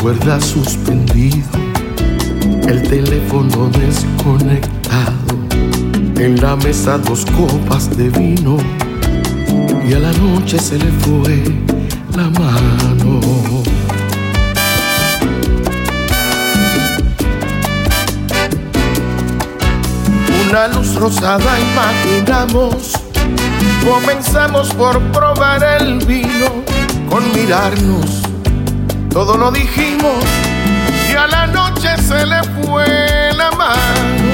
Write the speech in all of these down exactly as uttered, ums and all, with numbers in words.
cuerdas suspendido, el teléfono desconectado, en la mesa dos copas de vino y a la noche se le fue la mano. Una luz rosada imaginamos, comenzamos por probar el vino, con mirarnos todo lo dijimos y a la noche se le fue la mano.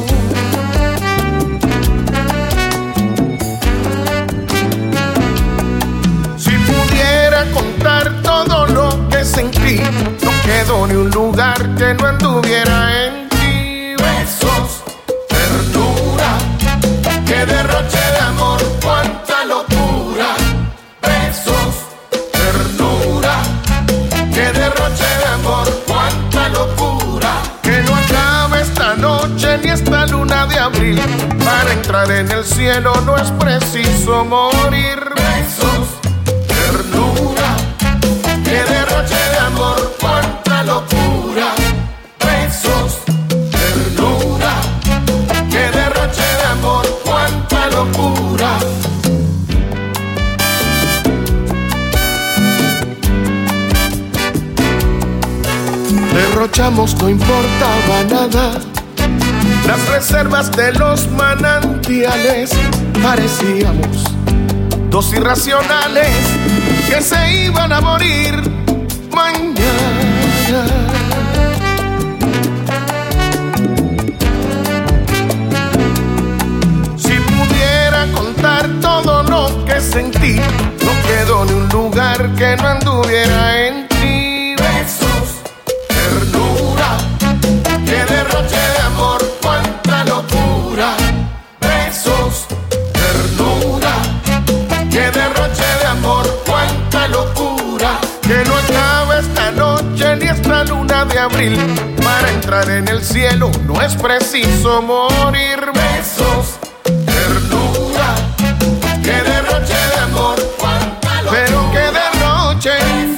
Si pudiera contar todo lo que sentí, no quedó ni un lugar que no anduviera en ti. Besos, ternura, que derroche de amor, cuánta locura. Besos, ternura, que derroche de amor, cuánta locura. Que no acabe esta noche ni esta luna de abril. Para entrar en el cielo no es preciso morir. Besos, ternura, que derroche de amor, cuánta locura. Besos, ternura, que derroche de amor, cuánta locura. Derrochamos, no importaba nada, las reservas de los manantiales. Parecíamos dos irracionales que se iban a morir mañana. Si pudiera contar todo lo que sentí, no quedó ni un lugar que no anduviera en ti. Besos, ternura, que derroche de amor, cuánta locura. Besos, ternura, que derroche de amor, cuánta locura. Que no acabe esta noche ni esta luna de abril. Para entrar en el cielo no es preciso morir. Besos, ternura, que derroche de amor, cuánta locura. Pero que derroche.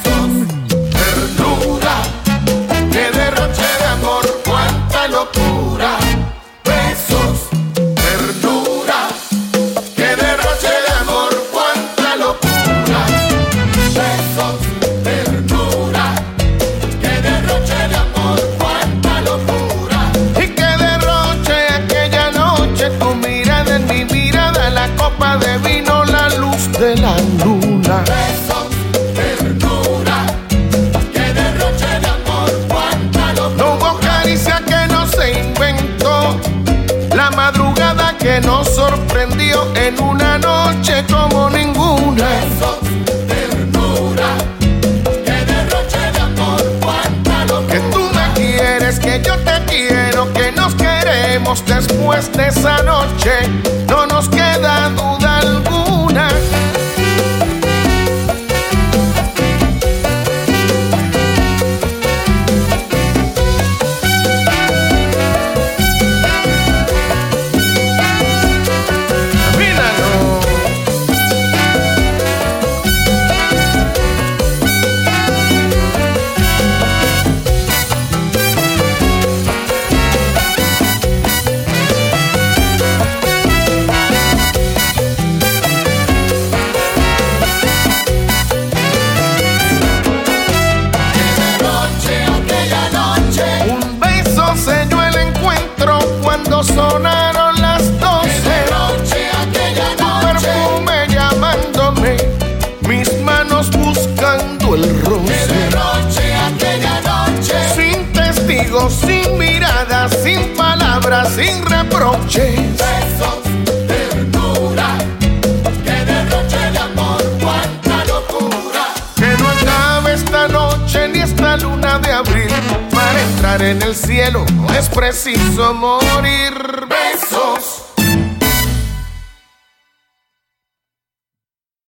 Locura, besos, ternura, que derroche de amor, cuánta locura. Besos, ternura, que derroche de amor, cuánta locura. Y que derroche aquella noche tu mirada en mi mirada, la copa de vino, la luz de la luna. Besos, ternura, que derroche de amor, cuánta locura. No hubo caricia que se inventó, la madrugada que nos sorprendió en una noche como ninguna. Besos, ternura, que derroche de amor, cuánta locura. Que tú me quieres, que yo te quiero, que nos queremos después de esa noche, no nos queda duda alguna. Sonaron las doce, noche, aquella noche, perfume llamándome, mis manos buscando el roce. De noche, aquella noche, sin testigos, sin miradas, sin palabras, sin reproches. Besos, ternura, que derroche de amor, cuánta locura. Que no acabe esta noche ni esta luna de abril. Para entrar en el cielo no es preciso morir. Besos,